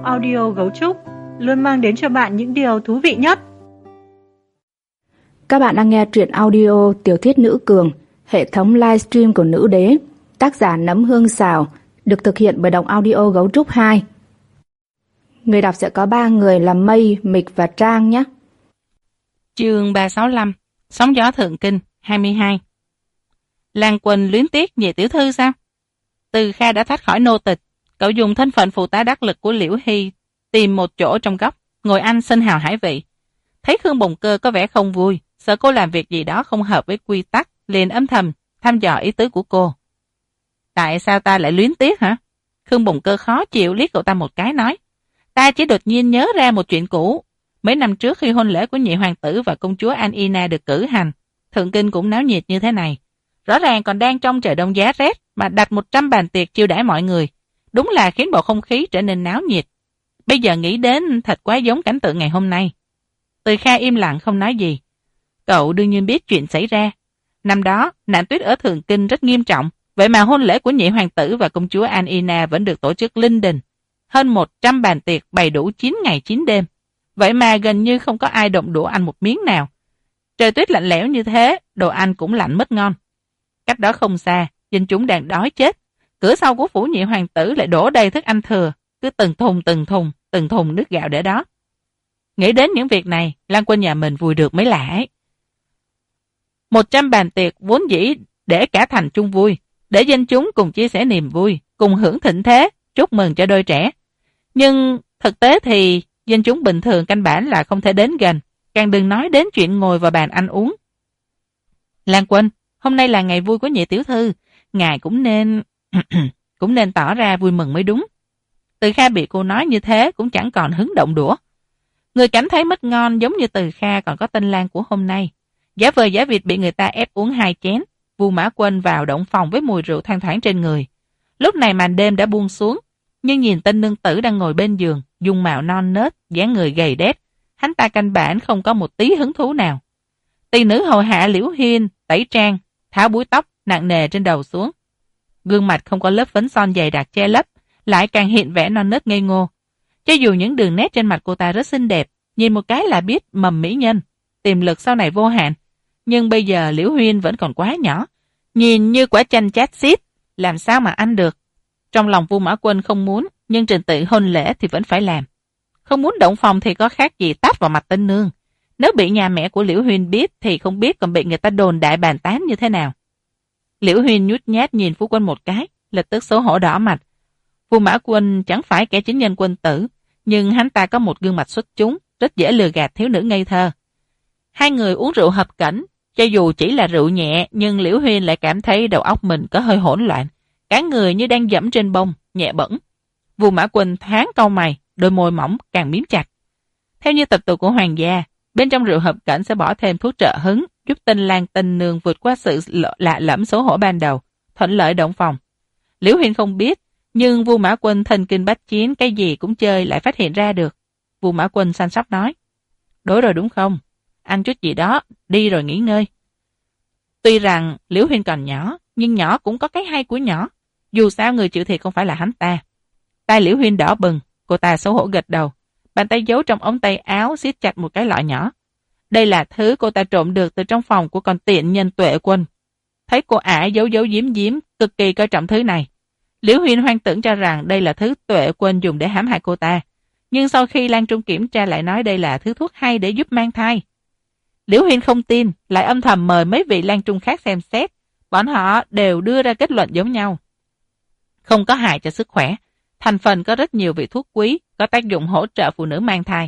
Động Audio Gấu Trúc luôn mang đến cho bạn những điều thú vị nhất. Các bạn đang nghe truyện audio Tiểu thuyết nữ cường, hệ thống livestream của Nữ Đế, tác giả Nấm Hương Xào, được thực hiện bởi Động Audio Gấu Trúc 2. Người đọc sẽ có 3 người là Mây, Mịch và Trang nhé. Chương 365, Sóng gió thượng kinh 22. Lan Quỳnh luyến tiếc về tiểu thư sao? Từ Kha đã thoát khỏi nô tịch, cậu dùng thân phận phụ tá đắc lực của Liễu Hy tìm một chỗ trong góc, ngồi ăn sinh hào hải vị. Thấy Khương Bồng Cơ có vẻ không vui, sợ cô làm việc gì đó không hợp với quy tắc, liền âm thầm thăm dò ý tứ của cô. Tại sao ta lại luyến tiếc hả? Khương Bồng Cơ khó chịu liếc cậu ta một cái nói. Ta chỉ đột nhiên nhớ ra một chuyện cũ. Mấy năm trước khi hôn lễ của nhị hoàng tử và công chúa Anina được cử hành, thượng kinh cũng náo nhiệt như thế này. Rõ ràng còn đang trong trời đông giá rét mà đặt 100 bàn tiệc chiêu đãi mọi người. Đúng là khiến bầu không khí trở nên náo nhiệt. Bây giờ nghĩ đến thật quá giống cảnh tượng ngày hôm nay. Từ Kha im lặng không nói gì. Cậu đương nhiên biết chuyện xảy ra. Năm đó, nạn tuyết ở thượng kinh rất nghiêm trọng. Vậy mà hôn lễ của nhị hoàng tử và công chúa Anina vẫn được tổ chức linh đình. Hơn 100 bàn tiệc bày đủ 9 ngày 9 đêm. Vậy mà gần như không có ai động đũa ăn một miếng nào. Trời tuyết lạnh lẽo như thế, đồ ăn cũng lạnh mất ngon. Cách đó không xa, dân chúng đang đói chết. Cửa sau của phủ nhị hoàng tử lại đổ đầy thức ăn thừa, cứ từng thùng nước gạo để đó. Nghĩ đến những việc này, Lan Quỳnh nhà mình vui được mới lạ ấy. 100 bàn tiệc vốn dĩ để cả thành chung vui, để dân chúng cùng chia sẻ niềm vui, cùng hưởng thịnh thế, chúc mừng cho đôi trẻ. Nhưng thực tế thì dân chúng bình thường căn bản là không thể đến gần, càng đừng nói đến chuyện ngồi vào bàn ăn uống. Lan Quỳnh, hôm nay là ngày vui của nhị tiểu thư, ngài cũng nên tỏ ra vui mừng mới đúng. Từ Kha bị cô nói như thế cũng chẳng còn hứng động đũa. Người cảm thấy mất ngon giống như Từ Kha còn có tên Lan của hôm nay. Giả vờ giả vịt bị người ta ép uống 2 chén, Vu Mã Quân vào động phòng với mùi rượu thoang thoảng trên người. Lúc này màn đêm đã buông xuống, nhưng nhìn tên nương tử đang ngồi bên giường, dung mạo non nớt, dáng người gầy đét, hắn ta căn bản không có một tí hứng thú nào. Tỳ nữ hầu hạ Liễu Hiên tẩy trang, tháo búi tóc nặng nề trên đầu xuống. Gương mặt không có lớp phấn son dày đặc che lấp, lại càng hiện vẻ non nớt ngây ngô. Cho dù những đường nét trên mặt cô ta rất xinh đẹp, nhìn một cái là biết mầm mỹ nhân, tiềm lực sau này vô hạn. Nhưng bây giờ Liễu Huyên vẫn còn quá nhỏ, nhìn như quả chanh chát xít, làm sao mà ăn được. Trong lòng Vu Mã Quân không muốn, nhưng trình tự hôn lễ thì vẫn phải làm. Không muốn động phòng thì có khác gì tát vào mặt tên nương. Nếu bị nhà mẹ của Liễu Huyên biết thì không biết còn bị người ta đồn đại bàn tán như thế nào. Liễu Huyên nhút nhát nhìn Phu Quân một cái, lập tức xấu hổ đỏ mặt. Vu Mã Quân chẳng phải kẻ chính nhân quân tử, nhưng hắn ta có một gương mặt xuất chúng, rất dễ lừa gạt thiếu nữ ngây thơ. Hai người uống rượu hợp cảnh, cho dù chỉ là rượu nhẹ, nhưng Liễu Huyên lại cảm thấy đầu óc mình có hơi hỗn loạn, cả người như đang dẫm trên bông, nhẹ bẫng. Vu Mã Quân thoáng cau mày, đôi môi mỏng càng mím chặt. Theo như tập tục của hoàng gia, bên trong rượu hợp cảnh sẽ bỏ thêm thuốc trợ hứng, giúp tên Lan tên nương vượt qua sự lạ lẫm xấu hổ ban đầu, thuận lợi động phòng. Liễu Huyên không biết, nhưng Vu Mã Quân thần kinh bách chiến, cái gì cũng chơi lại phát hiện ra được. Vu Mã Quân săn sóc nói, đối rồi đúng không? Ăn chút gì đó, đi rồi nghỉ ngơi. Tuy rằng Liễu Huyên còn nhỏ, nhưng nhỏ cũng có cái hay của nhỏ. Dù sao người chịu thiệt không phải là hắn ta. Tai Liễu Huyên đỏ bừng, cô ta xấu hổ gật đầu. Bàn tay giấu trong ống tay áo siết chặt một cái lọ nhỏ. Đây là thứ cô ta trộm được từ trong phòng của con tiện nhân Tuệ Quân. Thấy cô ả giấu giếm, cực kỳ coi trọng thứ này. Liễu Huyên hoang tưởng cho rằng đây là thứ Tuệ Quân dùng để hãm hại cô ta. Nhưng sau khi Lan Trung kiểm tra lại nói đây là thứ thuốc hay để giúp mang thai. Liễu Huyên không tin, lại âm thầm mời mấy vị Lan Trung khác xem xét. Bọn họ đều đưa ra kết luận giống nhau. Không có hại cho sức khỏe. Thành phần có rất nhiều vị thuốc quý, có tác dụng hỗ trợ phụ nữ mang thai.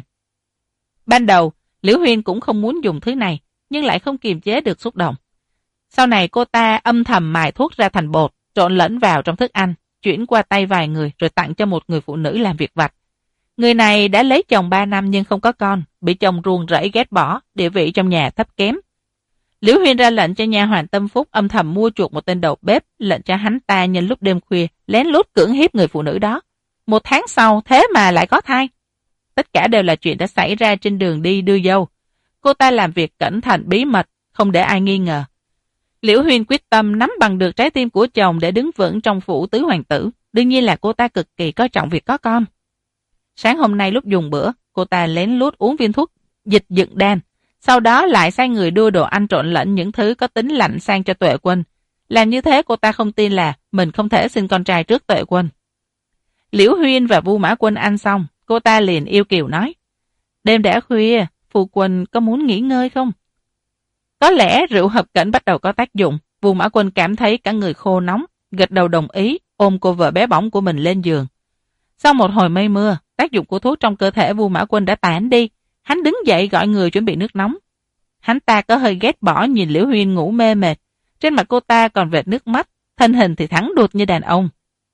Ban đầu, Liễu Huyên cũng không muốn dùng thứ này, nhưng lại không kiềm chế được xúc động. Sau này cô ta âm thầm mài thuốc ra thành bột, trộn lẫn vào trong thức ăn, chuyển qua tay vài người rồi tặng cho một người phụ nữ làm việc vặt. Người này đã lấy chồng 3 năm nhưng không có con, bị chồng ruồng rẫy ghét bỏ, địa vị trong nhà thấp kém. Liễu Huyên ra lệnh cho nha hoàn Tâm Phúc âm thầm mua chuộc một tên đầu bếp, lệnh cho hắn ta nhân lúc đêm khuya lén lút cưỡng hiếp người phụ nữ đó. 1 tháng sau thế mà lại có thai. Tất cả đều là chuyện đã xảy ra trên đường đi đưa dâu. Cô ta làm việc cẩn thận bí mật, không để ai nghi ngờ. Liễu Huyên quyết tâm nắm bằng được trái tim của chồng để đứng vững trong phủ tứ hoàng tử. Đương nhiên là cô ta cực kỳ coi trọng việc có con. Sáng hôm nay lúc dùng bữa, cô ta lén lút uống viên thuốc dịch dựng đan, sau đó lại sai người đưa đồ ăn trộn lẫn những thứ có tính lạnh sang cho Tuệ Quân. Làm như thế cô ta không tin là mình không thể sinh con trai trước Tuệ Quân. Liễu Huyên và Vu Mã Quân ăn xong, cô ta liền yêu kiều nói: đêm đã khuya, phu quân có muốn nghỉ ngơi không? Có lẽ rượu hợp cẩn bắt đầu có tác dụng. Vu Mã Quân cảm thấy cả người khô nóng, gật đầu đồng ý, ôm cô vợ bé bỏng của mình lên giường. Sau một hồi mây mưa, tác dụng của thuốc trong cơ thể Vu Mã Quân đã tản đi. Hắn đứng dậy gọi người chuẩn bị nước nóng. Hắn ta có hơi ghét bỏ nhìn Liễu Huyên ngủ mê mệt. Trên mặt cô ta còn vệt nước mắt, thân hình thì thẳng đuột như đàn ông.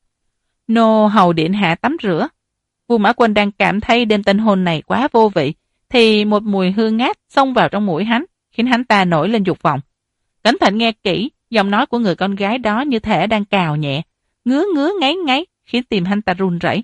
Nô hầu điện hạ tắm rửa. Vu Mã Quân đang cảm thấy đêm tân hôn này quá vô vị, thì một mùi hương ngát xông vào trong mũi hắn, khiến hắn ta nổi lên dục vọng. Cẩn thận nghe kỹ, giọng nói của người con gái đó như thể đang cào nhẹ, ngứa ngứa ngáy ngáy, khiến tim hắn ta run rẩy.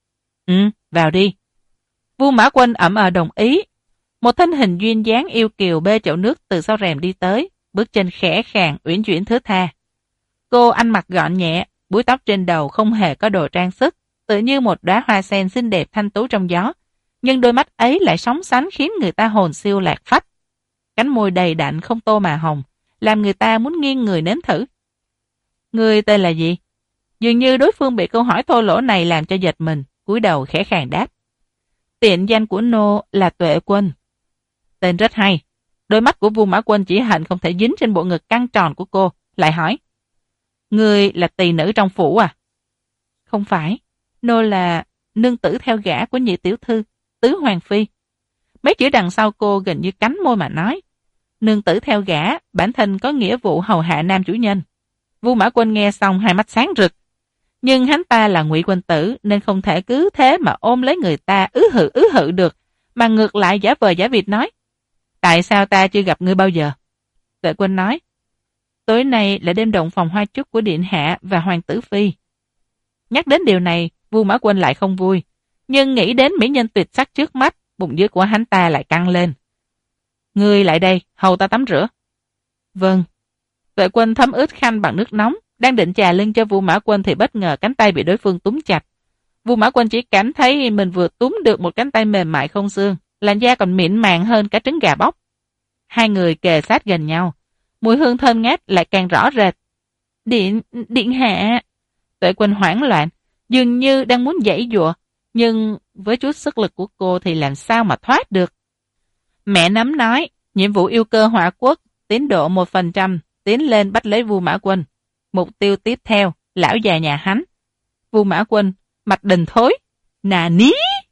Vào đi. Vu Mã Quân ậm đồng ý. Một thân hình duyên dáng yêu kiều bê chậu nước từ sau rèm đi tới, bước chân khẽ khàng, uyển chuyển thướt tha. Cô ăn mặc gọn nhẹ, búi tóc trên đầu không hề có đồ trang sức, tự như một đóa hoa sen xinh đẹp thanh tú trong gió, nhưng đôi mắt ấy lại sóng sánh khiến người ta hồn siêu lạc phách. Cánh môi đầy đặn không tô mà hồng, làm người ta muốn nghiêng người nếm thử. Người tên là gì? Dường như đối phương bị câu hỏi thô lỗ này làm cho giật mình, cúi đầu khẽ khàng đáp. Tiện danh của nô là Tuệ Quân. Tên rất hay. Đôi mắt của Vu Mã Quân chỉ hận không thể dính trên bộ ngực căng tròn của cô, lại hỏi. Người là tỳ nữ trong phủ à? Không phải, nô là nương tử theo gả của nhị tiểu thư, tứ hoàng phi. Mấy chữ đằng sau cô gần như cắn môi mà nói. Nương tử theo gả, bản thân có nghĩa vụ hầu hạ nam chủ nhân. Vu Mã Quân nghe xong hai mắt sáng rực. Nhưng hắn ta là Ngụy Quân Tử nên không thể cứ thế mà ôm lấy người ta ứ hự được, mà ngược lại giả vờ giả vịt nói. Tại sao ta chưa gặp ngươi bao giờ? Tuệ Quân nói. Tối nay là đêm động phòng hoa chúc của điện hạ và hoàng tử phi. Nhắc đến điều này, Vu Mã Quân lại không vui, nhưng nghĩ đến mỹ nhân tuyệt sắc trước mắt, bụng dưới của hắn ta lại căng lên. Ngươi lại đây, hầu ta tắm rửa. Vâng. Tuệ Quân thấm ướt khăn bằng nước nóng, đang định chà lưng cho Vu Mã Quân thì bất ngờ cánh tay bị đối phương túm chặt. Vu Mã Quân chỉ cảm thấy mình vừa túm được một cánh tay mềm mại không xương, làn da còn mịn màng hơn cả trứng gà bóc. Hai người kề sát gần nhau, mùi hương thơm ngát lại càng rõ rệt. Điện hạ. Tuệ Quân hoảng loạn, dường như đang muốn giãy giụa, nhưng với chút sức lực của cô thì làm sao mà thoát được. Mẹ Nấm nói, nhiệm vụ yêu cơ hỏa quốc, tiến độ 1%, tiến lên bắt lấy Vu Mã Quân. Mục tiêu tiếp theo, lão già nhà hắn. Vu Mã Quân, mặt đần thối. Nà ní!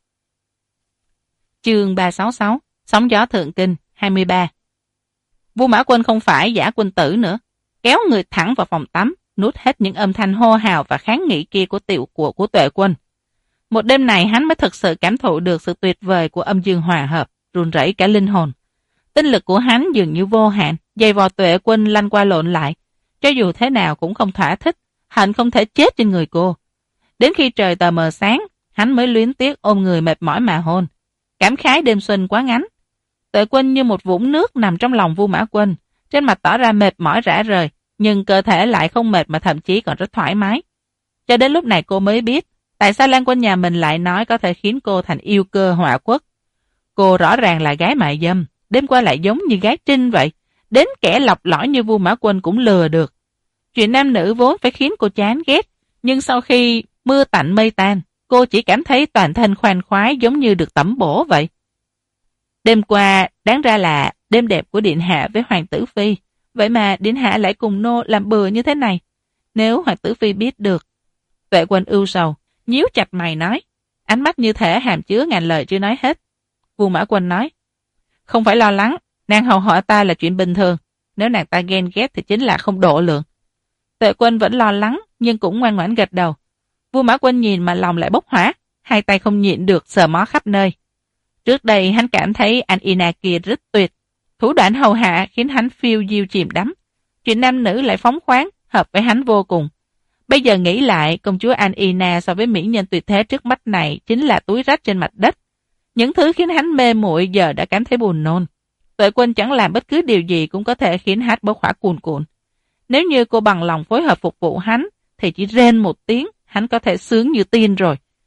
Chương 366, Sóng gió thượng kinh, 23. Vu Mã Quân không phải giả quân tử nữa. Kéo người thẳng vào phòng tắm, nuốt hết những âm thanh hô hào và kháng nghị kia của Tuệ Quân. Một đêm này hắn mới thực sự cảm thụ được sự tuyệt vời của âm dương hòa hợp, run rẩy cả linh hồn. Tinh lực của hắn dường như vô hạn, giày vò Tuệ Quân lăn qua lộn lại. Cho dù thế nào cũng không thỏa thích, hận không thể chết trên người cô. Đến khi trời tờ mờ sáng, hắn mới luyến tiếc ôm người mệt mỏi mà hôn. Cảm khái đêm xuân quá ngắn. Tuệ Quân như một vũng nước nằm trong lòng Vu Mã Quân, trên mặt tỏ ra mệt mỏi rã rời, nhưng cơ thể lại không mệt mà thậm chí còn rất thoải mái. Cho đến lúc này cô mới biết, tại sao Lan Quân nhà mình lại nói có thể khiến cô thành yêu cơ hỏa quốc. Cô rõ ràng là gái mại dâm, đêm qua lại giống như gái trinh vậy, đến kẻ lọc lõi như Vu Mã Quân cũng lừa được. Chuyện nam nữ vốn phải khiến cô chán ghét, nhưng sau khi mưa tạnh mây tan, cô chỉ cảm thấy toàn thân khoan khoái giống như được tẩm bổ vậy. Đêm qua đáng ra là đêm đẹp của điện hạ với hoàng tử phi, vậy mà điện hạ lại cùng nô làm bừa như thế này. Nếu hoàng tử phi biết được. Tuệ Quân ưu sầu, nhíu chặt mày nói, ánh mắt như thể hàm chứa ngàn lời chưa nói hết. Vu Mã Quân nói, không phải lo lắng, nàng hầu hạ ta là chuyện bình thường, nếu nàng ta ghen ghét thì chính là không độ lượng. Tuệ Quân vẫn lo lắng nhưng cũng ngoan ngoãn gật đầu. Vu Mã Quân nhìn mà lòng lại bốc hỏa, hai tay không nhịn được sờ mó khắp nơi. Trước đây hắn cảm thấy anh Ina kia rất tuyệt, thủ đoạn hầu hạ khiến hắn phiêu diêu chìm đắm. Chuyện nam nữ lại phóng khoáng, hợp với hắn vô cùng. Bây giờ nghĩ lại, công chúa An Ina so với mỹ nhân tuyệt thế trước mắt này chính là túi rách trên mặt đất. Những thứ khiến hắn mê muội giờ đã cảm thấy buồn nôn. Tuệ Quân chẳng làm bất cứ điều gì cũng có thể khiến hắn bốc hỏa cuồn cuộn. Nếu như cô bằng lòng phối hợp phục vụ hắn, thì chỉ rên một tiếng, hắn có thể sướng như tiên rồi.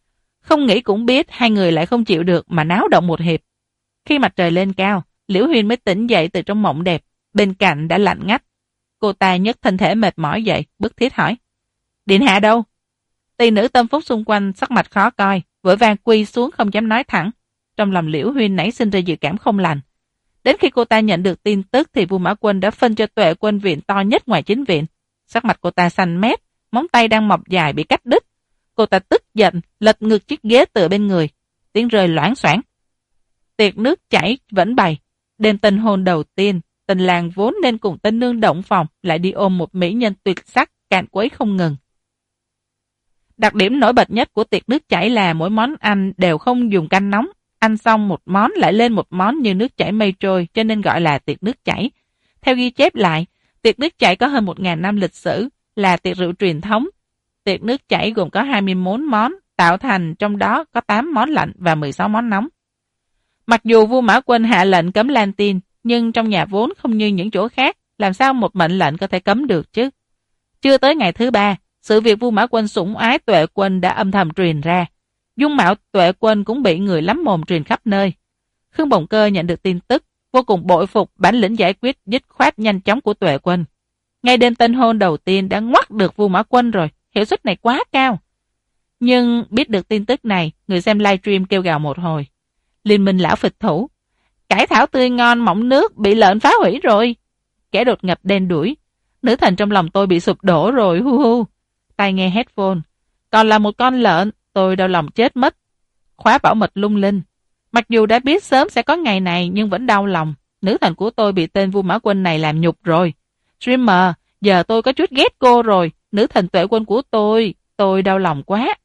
Không nghĩ cũng biết hai người lại không chịu được mà náo động một hiệp. Khi mặt trời lên cao, Liễu Huyên mới tỉnh dậy từ trong mộng đẹp, bên cạnh đã lạnh ngắt. Cô ta nhấc thân thể mệt mỏi dậy, bức thiết hỏi: Điện hạ đâu? Tỳ nữ tâm phúc xung quanh sắc mặt khó coi, vội vàng quỳ xuống không dám nói thẳng. Trong lòng Liễu Huyên nảy sinh ra dự cảm không lành. Đến khi cô ta nhận được tin tức thì Vu Mã Quân đã phân cho Tuệ Quân viện to nhất ngoài chính viện. Sắc mặt cô ta xanh mét, móng tay đang mọc dài bị cắt đứt. Cô ta tức giận, lật ngược chiếc ghế tựa bên người, tiếng rơi loảng xoảng. Tiệc nước chảy vẫn bày. Đêm tân hôn đầu tiên, tình làng vốn nên cùng tân nương động phòng lại đi ôm một mỹ nhân tuyệt sắc càn quấy không ngừng. Đặc điểm nổi bật nhất của tiệc nước chảy là mỗi món ăn đều không dùng canh nóng. Ăn xong một món lại lên một món như nước chảy mây trôi, cho nên gọi là tiệc nước chảy. Theo ghi chép lại, tiệc nước chảy có hơn 1000 năm lịch sử, là tiệc rượu truyền thống. Tiệc nước chảy gồm có 24 món, tạo thành trong đó có 8 món lạnh và 16 món nóng. Mặc dù Vu Mã Quân hạ lệnh cấm lan tin, nhưng trong nhà vốn không như những chỗ khác, làm sao một mệnh lệnh có thể cấm được chứ? Chưa tới ngày thứ 3, sự việc Vu Mã Quân sủng ái Tuệ Quân đã âm thầm truyền ra. Dung mạo Tuệ Quân cũng bị người lắm mồm truyền khắp nơi. Khương Bồng Cơ nhận được tin tức, vô cùng bội phục bản lĩnh giải quyết dứt khoát nhanh chóng của Tuệ Quân. Ngay đêm tân hôn đầu tiên đã ngoắt được Vu Mã Quân rồi, hiệu suất này quá cao. Nhưng biết được tin tức này, người xem livestream kêu gào một hồi. Liên minh lão phịch thủ, cải thảo tươi ngon mọng nước bị lợn phá hủy rồi. Kẻ đột nhập đen đuổi, nữ thần trong lòng tôi bị sụp đổ rồi, hu hu. Tai nghe headphone, còn là một con lợn, tôi đau lòng chết mất. Khóa bảo mật lung linh. Mặc dù đã biết sớm sẽ có ngày này nhưng vẫn đau lòng. Nữ thần của tôi bị tên Vu Mã Quân này làm nhục rồi. Streamer, giờ tôi có chút ghét cô rồi. Nữ thần Tuệ Quân của tôi đau lòng quá.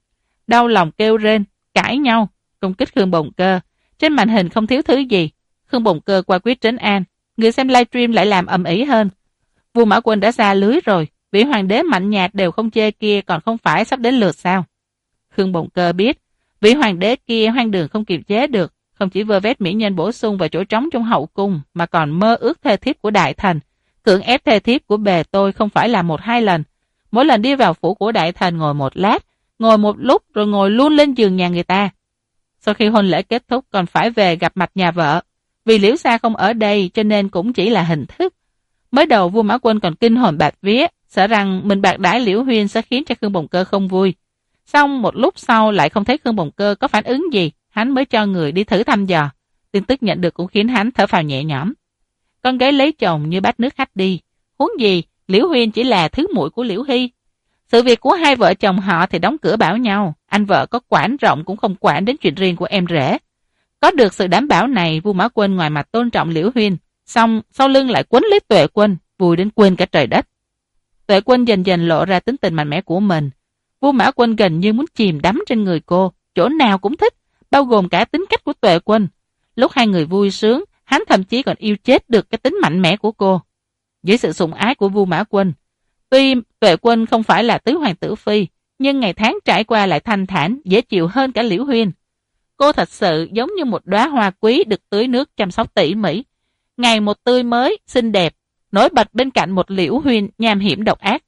Đau lòng kêu rên, cãi nhau, công kích Khương Bồng Cơ. Trên màn hình không thiếu thứ gì. Khương Bồng Cơ qua quyết trấn an. Người xem livestream lại làm ầm ĩ hơn. Vu Mã Quân đã ra lưới rồi. Vị hoàng đế mạnh nhạt đều không chê kia còn không phải sắp đến lượt sao? Khương Bồng Cơ biết, vị hoàng đế kia hoang đường không kiềm chế được, không chỉ vơ vét mỹ nhân bổ sung vào chỗ trống trong hậu cung, mà còn mơ ước thê thiếp của đại thần. Cưỡng ép thê thiếp của bề tôi không phải là 1-2 lần. Mỗi lần đi vào phủ của đại thần ngồi một lát, ngồi một lúc rồi ngồi luôn lên giường nhà người ta. Sau khi hôn lễ kết thúc còn phải về gặp mặt nhà vợ. Vì Liễu Sa không ở đây cho nên cũng chỉ là hình thức. Mới đầu Vua Mã Quân còn kinh hồn bạt vía, sợ rằng mình bạc đãi Liễu Huyên sẽ khiến cho Khương Bồng Cơ không vui. Xong một lúc sau lại không thấy Khương Bồng Cơ có phản ứng gì, hắn mới cho người đi thử thăm dò. Tin tức nhận được cũng khiến hắn thở phào nhẹ nhõm. Con gái lấy chồng như bát nước hắt đi, huống gì Liễu Huyên chỉ là thứ muội của Liễu Hy. Sự việc của hai vợ chồng họ thì đóng cửa bảo nhau, anh vợ có quản rộng cũng không quản đến chuyện riêng của em rể. Có được sự đảm bảo này, Vua Mã Quân ngoài mặt tôn trọng Liễu Huyên, xong sau lưng lại quấn lấy Tuệ Quân, vui đến quên cả trời đất. Tuệ Quân dần dần lộ ra tính tình mạnh mẽ của mình. Vua Mã Quân gần như muốn chìm đắm trên người cô, chỗ nào cũng thích, bao gồm cả tính cách của Tuệ Quân. Lúc hai người vui sướng, hắn thậm chí còn yêu chết được cái tính mạnh mẽ của cô. Dưới sự sủng ái của Vua Mã Quân, tuy Tuệ Quân không phải là tứ hoàng tử phi, nhưng ngày tháng trải qua lại thanh thản, dễ chịu hơn cả Liễu Huyên. Cô thật sự giống như một đóa hoa quý được tưới nước chăm sóc tỉ mỉ, ngày một tươi mới, xinh đẹp, nổi bật bên cạnh một Liễu Huyên nham hiểm độc ác.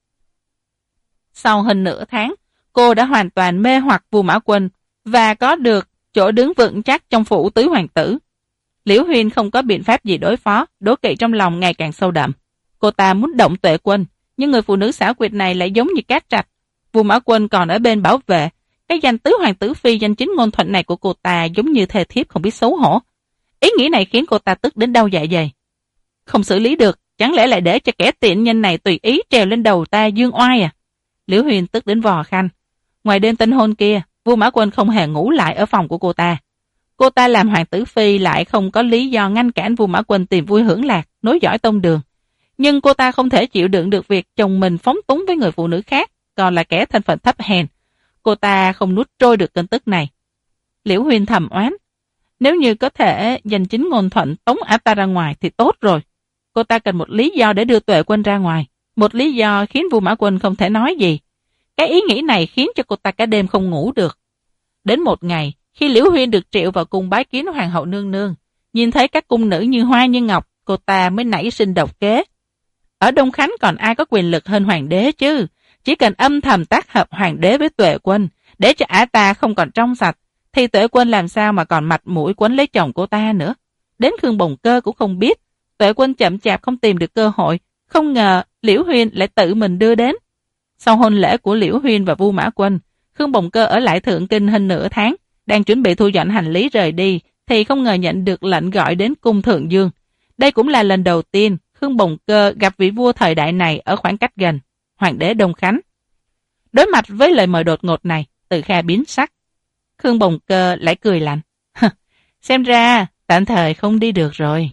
Sau hơn nửa tháng, cô đã hoàn toàn mê hoặc Vua Mã Quân và có được chỗ đứng vững chắc trong phủ tứ hoàng tử. Liễu Huyên không có biện pháp gì đối phó, đố kỵ trong lòng ngày càng sâu đậm. Cô ta muốn động Tuệ Quân, nhưng người phụ nữ xảo quyệt này lại giống như cát trạch. Vua Mã Quân còn ở bên bảo vệ. Cái danh tứ hoàng tử phi danh chính ngôn thuận này của cô ta giống như thề thiếp không biết xấu hổ. Ý nghĩ này khiến cô ta tức đến đau dạ dày. Không xử lý được, chẳng lẽ lại để cho kẻ tiện nhân này tùy ý trèo lên đầu ta dương oai à? Liễu Huyên tức đến vò khăn. Ngoài đêm tân hôn kia, Vua Mã Quân không hề ngủ lại ở phòng của cô ta. Cô ta làm hoàng tử phi lại không có lý do ngăn cản Vua Mã Quân tìm vui hưởng lạc, nối dõi tông đường. Nhưng cô ta không thể chịu đựng được việc chồng mình phóng túng với người phụ nữ khác, còn là kẻ thân phận thấp hèn. Cô ta không nuốt trôi được cơn tức này. Liễu Huyên thầm oán, nếu như có thể danh chính ngôn thuận tống ả ta ra ngoài thì tốt rồi. Cô ta cần một lý do để đưa Tuệ Quân ra ngoài, một lý do khiến Vua Mã Quân không thể nói gì. Cái ý nghĩ này khiến cho cô ta cả đêm không ngủ được. Đến một ngày, khi Liễu Huyên được triệu vào cung bái kiến hoàng hậu nương nương, nhìn thấy các cung nữ như hoa như ngọc, cô ta mới nảy sinh độc kế. Ở Đông Khánh còn ai có quyền lực hơn hoàng đế chứ? Chỉ cần âm thầm tác hợp hoàng đế với Tuệ Quân, Để cho ả ta không còn trong sạch, thì Tuệ Quân làm sao mà còn mặt mũi quấn lấy chồng cô ta nữa. Đến Khương Bồng Cơ cũng không biết, Tuệ Quân chậm chạp không tìm được cơ hội, không ngờ Liễu Huyên lại tự mình đưa đến. Sau hôn lễ của Liễu Huyên và Vu Mã Quân, Khương Bồng Cơ ở lại Thượng Kinh hơn nửa tháng, đang chuẩn bị thu dọn hành lý rời đi, thì không ngờ nhận được lệnh gọi đến cung Thượng Dương. Đây cũng là lần đầu tiên Khương Bồng Cơ gặp vị vua thời đại này ở khoảng cách gần, Hoàng đế Đông Khánh. Đối mặt với lời mời đột ngột này, Từ Kha biến sắc. Khương Bồng Cơ lại cười lạnh. Xem ra tạm thời không đi được rồi.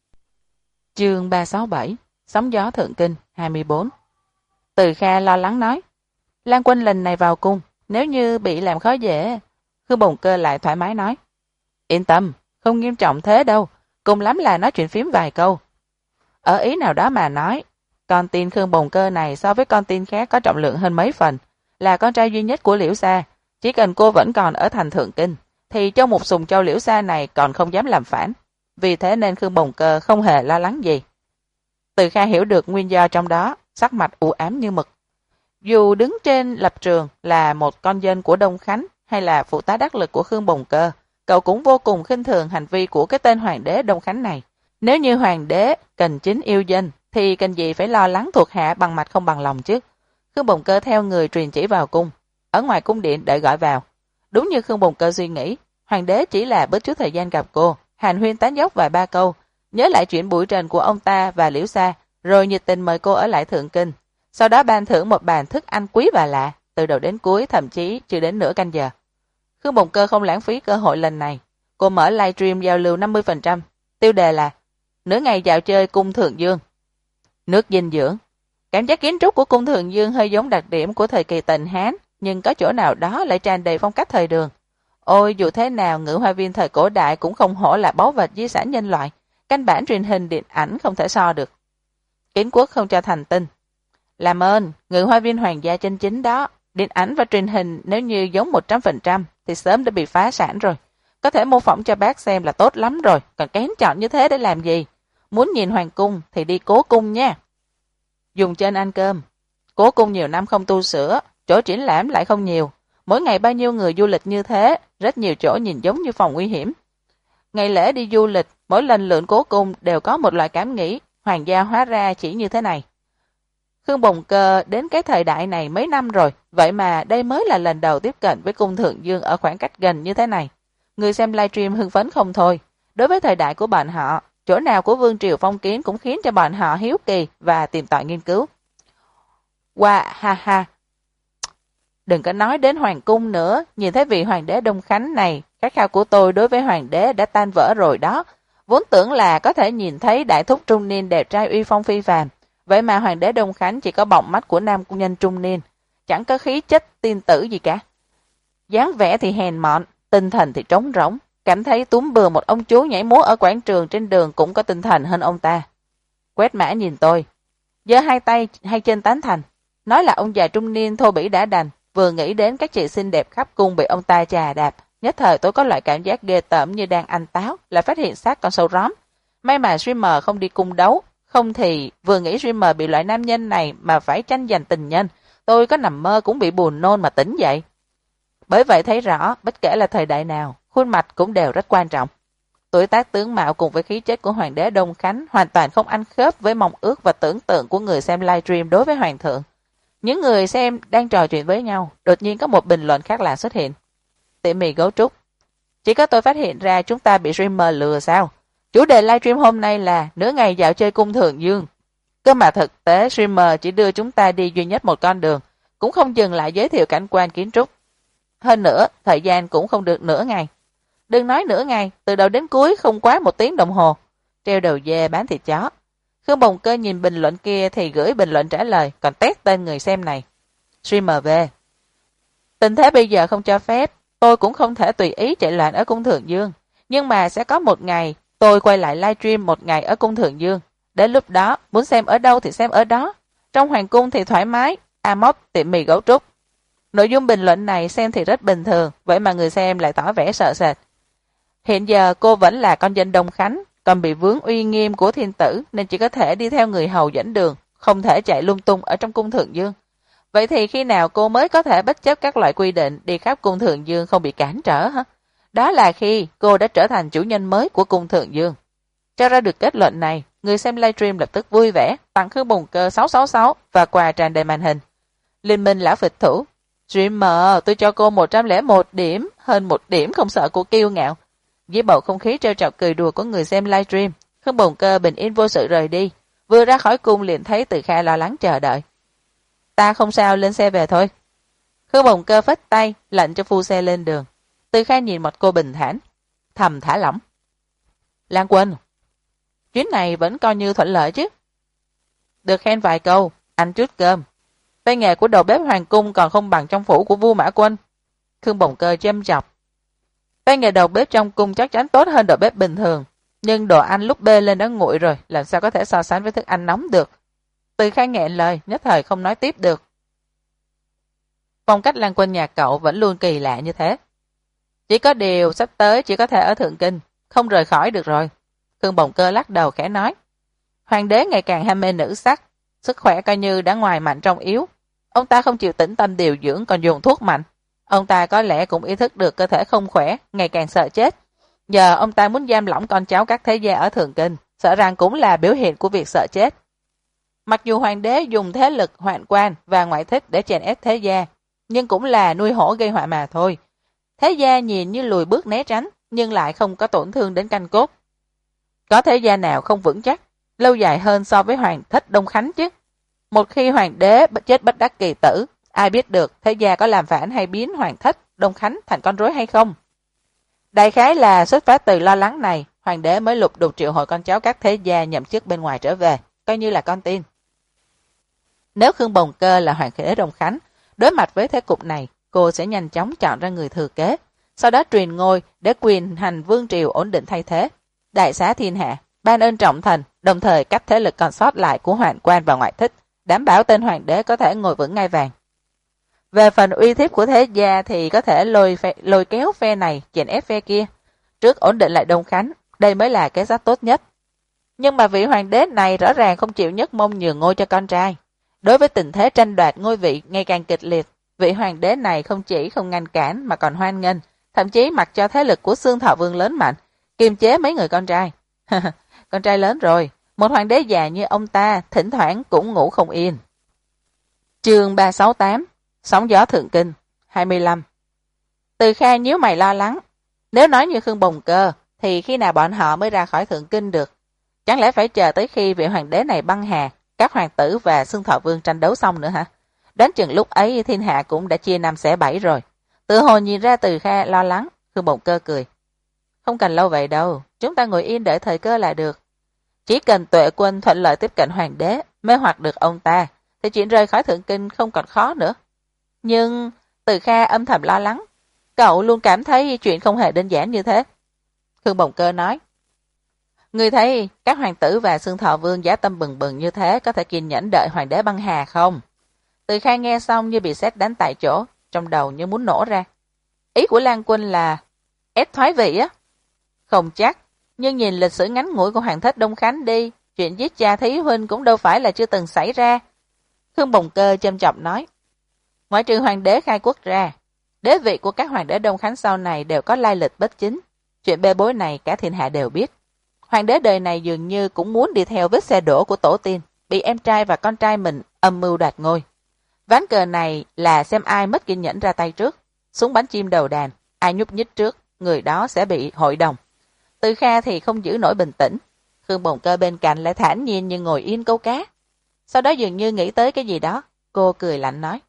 Chương 367, Sóng gió Thượng Kinh 24. Từ Kha lo lắng nói, Lan Quân lần này vào cung, nếu như bị làm khó dễ. Khương Bồng Cơ lại thoải mái nói, yên tâm, không nghiêm trọng thế đâu, cùng lắm là nói chuyện phím vài câu. Ở ý nào đó mà nói, con tin Khương Bồng Cơ này so với con tin khác có trọng lượng hơn mấy phần, là con trai duy nhất của Liễu Sa. Chỉ cần cô vẫn còn ở thành Thượng Kinh, thì Châu Mục Sùng Châu Liễu Sa này còn không dám làm phản. Vì thế nên Khương Bồng Cơ không hề lo lắng gì. Từ Kha hiểu được nguyên do trong đó, sắc mặt u ám như mực. Dù đứng trên lập trường là một con dân của Đông Khánh hay là phụ tá đắc lực của Khương Bồng Cơ, cậu cũng vô cùng khinh thường hành vi của cái tên Hoàng đế Đông Khánh này. Nếu như Hoàng đế cần chính yêu dân, thì cần gì phải lo lắng thuộc hạ bằng mặt không bằng lòng chứ. Khương Bồng Cơ theo người truyền chỉ vào cung, ở ngoài cung điện đợi gọi vào. Đúng như Khương Bồng Cơ suy nghĩ, Hoàng đế chỉ là bớt chút thời gian gặp cô, hàn huyên tán dốc vài ba câu, nhớ lại chuyện bụi trần của ông ta và Liễu Sa, rồi nhiệt tình mời cô ở lại Thượng Kinh. Sau đó ban thưởng một bàn thức ăn quý và lạ, từ đầu đến cuối thậm chí chưa đến nửa canh giờ. Khương Bồng Cơ không lãng phí cơ hội lần này. Cô mở livestream giao lưu 50%, tiêu đề là nửa ngày dạo chơi cung Thượng Dương. Nước dinh dưỡng. Cảm giác kiến trúc của cung Thượng Dương hơi giống đặc điểm của thời kỳ Tần Hán, nhưng có chỗ nào đó lại tràn đầy phong cách thời đường. Ôi, dù thế nào Ngự Hoa Viên thời cổ đại cũng không hổ là báu vật di sản nhân loại, canh bản truyền hình điện ảnh không thể so được. Kiến Quốc không cho thành tin. Làm ơn, Ngự Hoa Viên hoàng gia chân chính đó, điện ảnh và truyền hình nếu như giống 100% thì sớm đã bị phá sản rồi. Có thể mô phỏng cho bác xem là tốt lắm rồi, còn kén chọn như thế để làm gì? Muốn nhìn hoàng cung thì đi Cố Cung nha. Dùng trên ăn cơm. Cố Cung nhiều năm không tu sửa, chỗ triển lãm lại không nhiều. Mỗi ngày bao nhiêu người du lịch như thế, rất nhiều chỗ nhìn giống như phòng nguy hiểm. Ngày lễ đi du lịch, mỗi lần lượn Cố Cung đều có một loại cảm nghĩ, hoàng gia hóa ra chỉ như thế này. Khương Bồng Cơ đến cái thời đại này mấy năm rồi, vậy mà đây mới là lần đầu tiếp cận với cung Thượng Dương ở khoảng cách gần như thế này. Người xem livestream hưng phấn không thôi. Đối với thời đại của bọn họ, chỗ nào của vương triều phong kiến cũng khiến cho bọn họ hiếu kỳ và tìm tòi nghiên cứu. Wow, ha ha. Đừng có nói đến hoàng cung nữa, nhìn thấy vị hoàng đế Đông Khánh này, khát khao của tôi đối với hoàng đế đã tan vỡ rồi đó. Vốn tưởng là có thể nhìn thấy đại thúc trung niên đẹp trai uy phong phi phàm, vậy mà hoàng đế Đông Khánh chỉ có bọng mắt của nam công nhân trung niên, chẳng có khí chất tiên tử gì cả. Dáng vẻ thì hèn mọn, tinh thần thì trống rỗng, cảm thấy túm bừa một ông chú nhảy múa ở quảng trường trên đường cũng có tinh thần hơn ông ta. Quét mã nhìn tôi, giơ hai tay hai chân tán thành, nói là ông già trung niên thô bỉ đã đành, vừa nghĩ đến các chị xinh đẹp khắp cung bị ông ta chà đạp, nhất thời tôi có loại cảm giác ghê tởm như đang ăn táo, lại phát hiện xác con sâu róm. May mà streamer không đi cung đấu, không thì vừa nghĩ streamer bị loại nam nhân này mà phải tranh giành tình nhân, tôi có nằm mơ cũng bị buồn nôn mà tỉnh dậy. Bởi vậy thấy rõ, bất kể là thời đại nào, khuôn mặt cũng đều rất quan trọng. Tuổi tác tướng mạo cùng với khí chất của hoàng đế Đông Khánh hoàn toàn không ăn khớp với mong ước và tưởng tượng của người xem livestream đối với hoàng thượng. Những người xem đang trò chuyện với nhau, đột nhiên có một bình luận khác lạ xuất hiện. Tỉ mỉ gấu trúc. Chỉ có tôi phát hiện ra chúng ta bị streamer lừa sao? Chủ đề livestream hôm nay là nửa ngày dạo chơi cung Thượng Dương. Cơ mà thực tế streamer chỉ đưa chúng ta đi duy nhất một con đường, cũng không dừng lại giới thiệu cảnh quan kiến trúc. Hơn nữa, thời gian cũng không được nửa ngày. Đừng nói nửa ngày, từ đầu đến cuối không quá 1 tiếng đồng hồ. Treo đầu dê bán thịt chó. Khương Bồng Cơ nhìn bình luận kia thì gửi bình luận trả lời, còn test tên người xem này. Streamer về. Tình thế bây giờ không cho phép, tôi cũng không thể tùy ý chạy loạn ở cung Thượng Dương. Nhưng mà sẽ có một ngày, tôi quay lại livestream 1 ngày ở cung Thượng Dương. Đến lúc đó, muốn xem ở đâu thì xem ở đó. Trong hoàng cung thì thoải mái, Amos tiệm mì gấu trúc. Nội dung bình luận này xem thì rất bình thường, vậy mà người xem lại tỏ vẻ sợ sệt. Hiện giờ cô vẫn là con dân Đông Khánh, còn bị vướng uy nghiêm của thiên tử nên chỉ có thể đi theo người hầu dẫn đường, không thể chạy lung tung ở trong cung Thượng Dương. Vậy thì khi nào cô mới có thể bất chấp các loại quy định đi khắp cung Thượng Dương không bị cản trở hả? Đó là khi cô đã trở thành chủ nhân mới của cung Thượng Dương. Cho ra được kết luận này, người xem livestream lập tức vui vẻ, tặng Khương Bồng Cơ 666 và quà tràn đầy màn hình. Liên minh lão phịch thủ. Streamer, tôi cho cô 101 điểm, hơn 1 điểm không sợ cô kiêu ngạo. Với bầu không khí trêu chọc cười đùa của người xem livestream, Khương Bồng Cơ bình yên vô sự rời đi. Vừa ra khỏi cung liền thấy Từ Kha lo lắng chờ đợi. Ta không sao, lên xe về thôi. Khương Bồng Cơ phất tay, lệnh cho phu xe lên đường. Từ Kha nhìn mặt cô bình thản, thầm thả lỏng. Lan Quân, chuyến này vẫn coi như thuận lợi chứ. Được khen vài câu, ăn chút cơm. Tay nghề của đầu bếp hoàng cung còn không bằng trong phủ của vua Mã Quân. Khương Bồng Cơ châm chọc. Tay nghề đầu bếp trong cung chắc chắn tốt hơn đầu bếp bình thường, nhưng đồ ăn lúc bê lên đã nguội rồi, làm sao có thể so sánh với thức ăn nóng được. Từ Kha nghẹn lời, nhất thời không nói tiếp được. Phong cách Lan Quân nhà cậu vẫn luôn kỳ lạ như thế. Chỉ có điều sắp tới chỉ có thể ở Thượng Kinh, không rời khỏi được rồi. Khương Bồng Cơ lắc đầu khẽ nói. Hoàng đế ngày càng ham mê nữ sắc, sức khỏe coi như đã ngoài mạnh trong yếu. Ông ta không chịu tĩnh tâm điều dưỡng còn dùng thuốc mạnh. Ông ta có lẽ cũng ý thức được cơ thể không khỏe, ngày càng sợ chết. Giờ ông ta muốn giam lỏng con cháu các thế gia ở Thượng Kinh, sợ rằng cũng là biểu hiện của việc sợ chết. Mặc dù hoàng đế dùng thế lực hoạn quan và ngoại thích để chèn ép thế gia, nhưng cũng là nuôi hổ gây họa mà thôi. Thế gia nhìn như lùi bước né tránh, nhưng lại không có tổn thương đến canh cốt. Có thế gia nào không vững chắc, lâu dài hơn so với hoàng thất Đông Khánh chứ? Một khi hoàng đế chết bất đắc kỳ tử, ai biết được thế gia có làm phản hay biến hoàng thất Đông Khánh thành con rối hay không? Đại khái là xuất phát từ lo lắng này, hoàng đế mới lục đục triệu hồi con cháu các thế gia nhậm chức bên ngoài trở về, coi như là con tin. Nếu Khương Bồng Cơ là hoàng đế Đông Khánh, đối mặt với thế cục này, cô sẽ nhanh chóng chọn ra người thừa kế, sau đó truyền ngôi để quyền hành vương triều ổn định thay thế, đại xá thiên hạ, ban ơn trọng thần, đồng thời cắt thế lực còn sót lại của hoạn quan và ngoại thích, đảm bảo tên hoàng đế có thể ngồi vững ngai vàng. Về phần uy thiếp của thế gia thì có thể lôi kéo phe này, chèn ép phe kia. Trước ổn định lại Đông Khánh, đây mới là kế sách tốt nhất. Nhưng mà vị hoàng đế này rõ ràng không chịu nhấc mông nhường ngôi cho con trai. Đối với tình thế tranh đoạt ngôi vị ngày càng kịch liệt, vị hoàng đế này không chỉ không ngăn cản mà còn hoan nghênh, thậm chí mặc cho thế lực của Xương Thọ Vương lớn mạnh, kiềm chế mấy người con trai. Con trai lớn rồi, một hoàng đế già như ông ta thỉnh thoảng cũng ngủ không yên. Chương 368, Sóng gió Thượng Kinh, 25. Từ Kha nhíu mày lo lắng. Nếu nói như Khương Bồng Cơ, thì khi nào bọn họ mới ra khỏi Thượng Kinh được? Chẳng lẽ phải chờ tới khi vị hoàng đế này băng hà, các hoàng tử và Xương Thọ Vương tranh đấu xong nữa hả? Đến chừng lúc ấy thiên hạ cũng đã chia năm xẻ bảy rồi. Tự hồ nhìn ra Từ Kha lo lắng, Khương Bồng Cơ cười. Không cần lâu vậy đâu, chúng ta ngồi yên đợi thời cơ là được. Chỉ cần Tuệ Quân thuận lợi tiếp cận hoàng đế, mê hoặc được ông ta, thì chuyện rời khỏi Thượng Kinh không còn khó nữa. Nhưng Từ Kha âm thầm lo lắng, cậu luôn cảm thấy chuyện không hề đơn giản như thế. Khương Bồng Cơ nói, ngươi thấy các hoàng tử và Xương Thọ Vương giá tâm bừng bừng như thế có thể kiên nhẫn đợi hoàng đế băng hà không? Từ Kha nghe xong như bị sét đánh tại chỗ, trong đầu như muốn nổ ra. Ý của Lan Quân là ép thoái vị á? Không chắc, nhưng nhìn lịch sử ngắn ngủi của hoàng thất Đông Khánh đi, chuyện giết cha thí huynh cũng đâu phải là chưa từng xảy ra. Khương Bồng Cơ châm chọc nói, ngoại trừ hoàng đế khai quốc ra, đế vị của các hoàng đế Đông Khánh sau này đều có lai lịch bất chính. Chuyện bê bối này cả thiên hạ đều biết. Hoàng đế đời này dường như cũng muốn đi theo vết xe đổ của tổ tiên, bị em trai và con trai mình âm mưu đoạt ngôi. Ván cờ này là xem ai mất kiên nhẫn ra tay trước, súng bắn chim đầu đàn, ai nhúc nhích trước, người đó sẽ bị hội đồng. Từ Kha thì không giữ nổi bình tĩnh, Khương Bồng Cơ bên cạnh lại thản nhiên như ngồi yên câu cá. Sau đó dường như nghĩ tới cái gì đó, cô cười lạnh nói,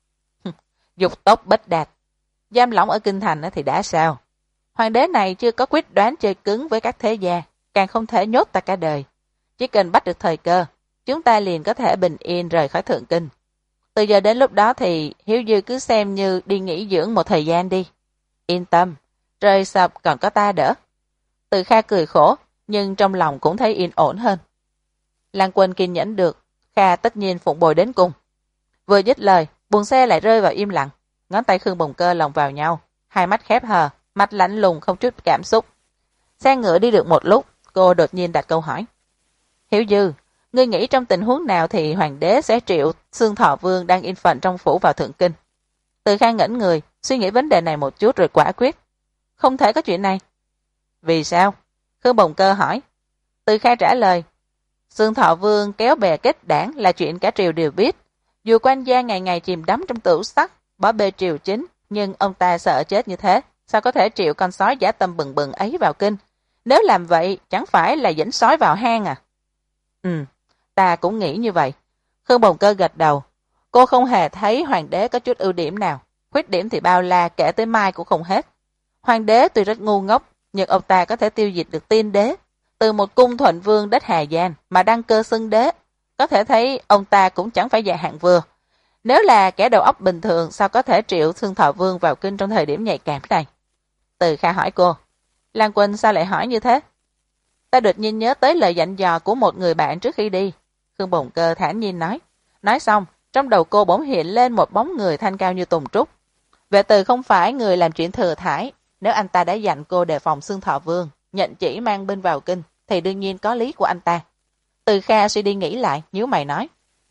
dục tốc bất đạt, giam lỏng ở kinh thành thì đã sao? Hoàng đế này chưa có quyết đoán chơi cứng với các thế gia, càng không thể nhốt ta cả đời. Chỉ cần bắt được thời cơ, chúng ta liền có thể bình yên rời khỏi Thượng Kinh. Từ giờ đến lúc đó thì Hiếu Dư cứ xem như đi nghỉ dưỡng một thời gian đi. Yên tâm, trời sập còn có ta đỡ. Từ Kha cười khổ, nhưng trong lòng cũng thấy yên ổn hơn. Lan Quân kiên nhẫn được, Kha tất nhiên phụng bồi đến cùng. Vừa dứt lời, buồng xe lại rơi vào im lặng, ngón tay Khương Bồng Cơ lồng vào nhau, hai mắt khép hờ, mặt lạnh lùng không chút cảm xúc. Xe ngựa đi được một lúc, cô đột nhiên đặt câu hỏi. Hiếu Dư, Ngươi nghĩ trong tình huống nào thì hoàng đế sẽ triệu Xương Thọ Vương đang yên phận trong phủ vào thượng kinh? Từ Kha ngẩn người, suy nghĩ vấn đề này một chút rồi quả quyết. Không thể có chuyện này. Vì sao? Khương Bồng Cơ hỏi. Từ Kha trả lời. Xương Thọ Vương kéo bè kết đảng là chuyện cả triều đều biết. Dù quan gia ngày ngày chìm đắm trong tửu sắc, bỏ bê triều chính, nhưng ông ta sợ chết như thế. Sao có thể triệu con sói dã tâm bừng bừng ấy vào kinh? Nếu làm vậy, chẳng phải là dẫn sói vào hang à? Ta cũng nghĩ như vậy. Khương Bồng Cơ gật đầu. Cô không hề thấy hoàng đế có chút ưu điểm nào. Khuyết điểm thì bao la, kể tới mai cũng không hết. Hoàng đế tuy rất ngu ngốc, nhưng ông ta có thể tiêu diệt được Tiên đế. Từ một cung thuận vương đất Hà Giang mà đăng cơ xưng đế. Có thể thấy ông ta cũng chẳng phải dạng hạng vừa. Nếu là kẻ đầu óc bình thường, sao có thể triệu Xương Thọ Vương vào kinh trong thời điểm nhạy cảm này? Từ Kha hỏi cô. Lan Quân sao lại hỏi như thế? Ta đột nhiên nhớ tới lời dặn dò của một người bạn trước khi đi. Khương Bồng Cơ thản nhiên nói. Nói xong, trong đầu cô bỗng hiện lên một bóng người thanh cao như tùng trúc. Vệ Từ không phải người làm chuyện thừa thải. Nếu anh ta đã dặn cô đề phòng Xương Thọ Vương, nhận chỉ mang binh vào kinh, thì đương nhiên có lý của anh ta. Từ Kha suy đi nghĩ lại, nhíu mày nói.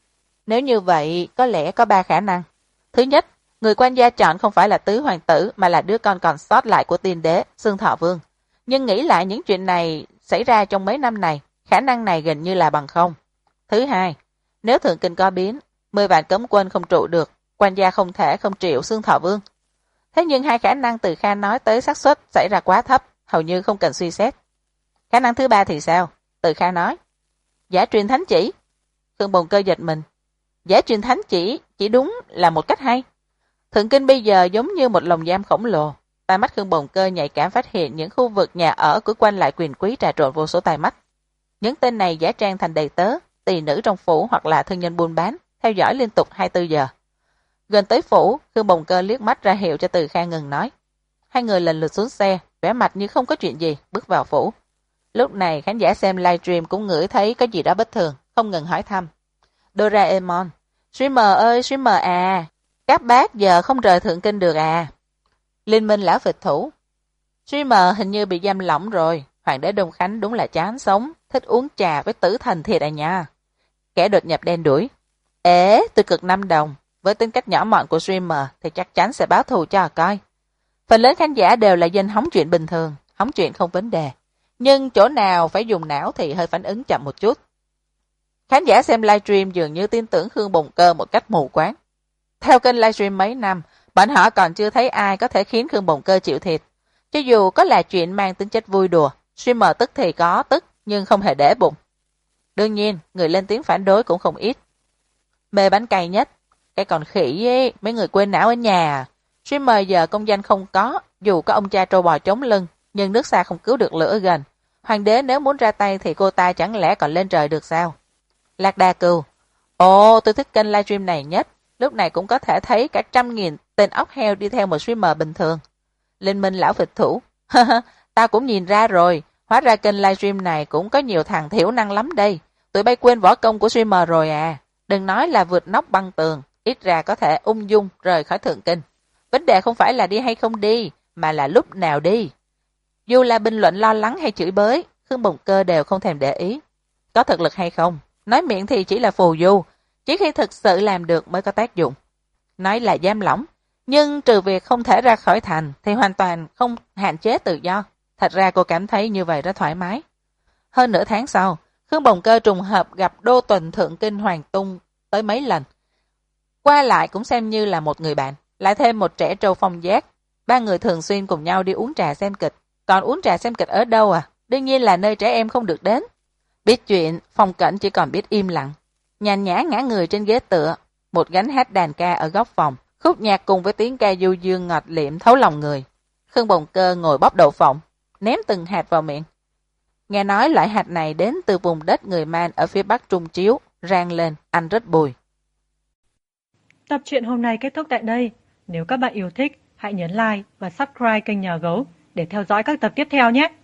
Nếu như vậy, có lẽ có 3 khả năng. Thứ nhất, người quan gia chọn không phải là tứ hoàng tử, mà là đứa con còn sót lại của Tiên đế, Xương Thọ Vương. Nhưng nghĩ lại những chuyện này xảy ra trong mấy năm này, khả năng này gần như là bằng không. Thứ hai, nếu thượng kinh có biến, 10 vạn cấm quân không trụ được, quan gia không thể không triệu Xương Thọ Vương. Thế nhưng 2 khả năng Từ Kha nói tới xác suất xảy ra quá thấp, hầu như không cần suy xét. Khả năng thứ 3 thì sao? Từ Kha nói. Giả truyền thánh chỉ. Khương Bồng Cơ giật mình. Giả truyền thánh chỉ đúng là một cách hay. Thượng kinh bây giờ giống như một lồng giam khổng lồ. Tai mắt Khương Bồng Cơ nhạy cảm phát hiện những khu vực nhà ở của quan lại quyền quý trà trộn vô số tai mắt. Những tên này giả trang thành đầy tớ, tỳ nữ trong phủ hoặc là thương nhân buôn bán, theo dõi liên tục 24 giờ. Gần tới phủ, Khương Bồng Cơ liếc mắt ra hiệu cho Từ Kha ngừng nói. 2 người lần lượt xuống xe, vẻ mặt như không có chuyện gì, bước vào phủ. Lúc này khán giả xem livestream cũng ngửi thấy có gì đó bất thường, không ngừng hỏi thăm. Doraemon, streamer ơi streamer à, các bác giờ không rời thượng kinh được à? Liên minh lão phịch thủ. Streamer hình như bị giam lỏng rồi, hoàng đế Đông Khánh đúng là chán sống, thích uống trà với tử thần thiệt à nha. Kẻ đột nhập đen đuổi. Ế, tôi cực 5 đồng, với tính cách nhỏ mọn của streamer thì chắc chắn sẽ báo thù cho coi. Phần lớn khán giả đều là dân hóng chuyện bình thường, hóng chuyện không vấn đề. Nhưng chỗ nào phải dùng não thì hơi phản ứng chậm một chút. Khán giả xem livestream dường như tin tưởng Khương Bồng Cơ một cách mù quáng. Theo kênh livestream mấy năm, bọn họ còn chưa thấy ai có thể khiến Khương Bồng Cơ chịu thiệt. Cho dù có là chuyện mang tính chất vui đùa, streamer tức thì có tức nhưng không hề để bụng. Đương nhiên, người lên tiếng phản đối cũng không ít. Mê bánh cay nhất, cái còn khỉ ấy, mấy người quên não ở nhà. Streamer giờ công danh không có, dù có ông cha trâu bò chống lưng, nhưng nước xa không cứu được lửa gần. Hoàng đế nếu muốn ra tay thì cô ta chẳng lẽ còn lên trời được sao? Lạc Đà Cừu. Ồ, tôi thích kênh livestream này nhất. Lúc này cũng có thể thấy cả 100.000 tên ốc heo đi theo một streamer bình thường. Liên minh lão phịch thủ. Tao cũng nhìn ra rồi. Hóa ra kênh livestream này cũng có nhiều thằng thiểu năng lắm đây. Tụi bay quên võ công của streamer rồi à. Đừng nói là vượt nóc băng tường. Ít ra có thể ung dung rời khỏi thượng kinh. Vấn đề không phải là đi hay không đi, mà là lúc nào đi. Dù là bình luận lo lắng hay chửi bới, Khương Bồng Cơ đều không thèm để ý. Có thực lực hay không? Nói miệng thì chỉ là phù du, chỉ khi thực sự làm được mới có tác dụng. Nói là giam lỏng, nhưng trừ việc không thể ra khỏi thành thì hoàn toàn không hạn chế tự do. Thật ra cô cảm thấy như vậy rất thoải mái. Hơn nửa tháng sau, Khương Bồng Cơ trùng hợp gặp Đô Tuần Thượng Kinh Hoàng Tung tới mấy lần. Qua lại cũng xem như là một người bạn, lại thêm một trẻ trâu phong giác. 3 người thường xuyên cùng nhau đi uống trà xem kịch. Còn uống trà xem kịch ở đâu à? Đương nhiên là nơi trẻ em không được đến. Biết chuyện, Phong Cảnh chỉ còn biết im lặng. Nhàn nhã ngã người trên ghế tựa, một gánh hát đàn ca ở góc phòng, khúc nhạc cùng với tiếng ca du dương ngọt liệm thấu lòng người. Khương Bồng Cơ ngồi bóp đậu phộng, ném từng hạt vào miệng. Nghe nói loại hạt này đến từ vùng đất người Man ở phía bắc Trung Chiếu, rang lên, ăn rất bùi. Tập truyện hôm nay kết thúc tại đây. Nếu các bạn yêu thích, hãy nhấn like và subscribe kênh Nhà Gấu để theo dõi các tập tiếp theo nhé.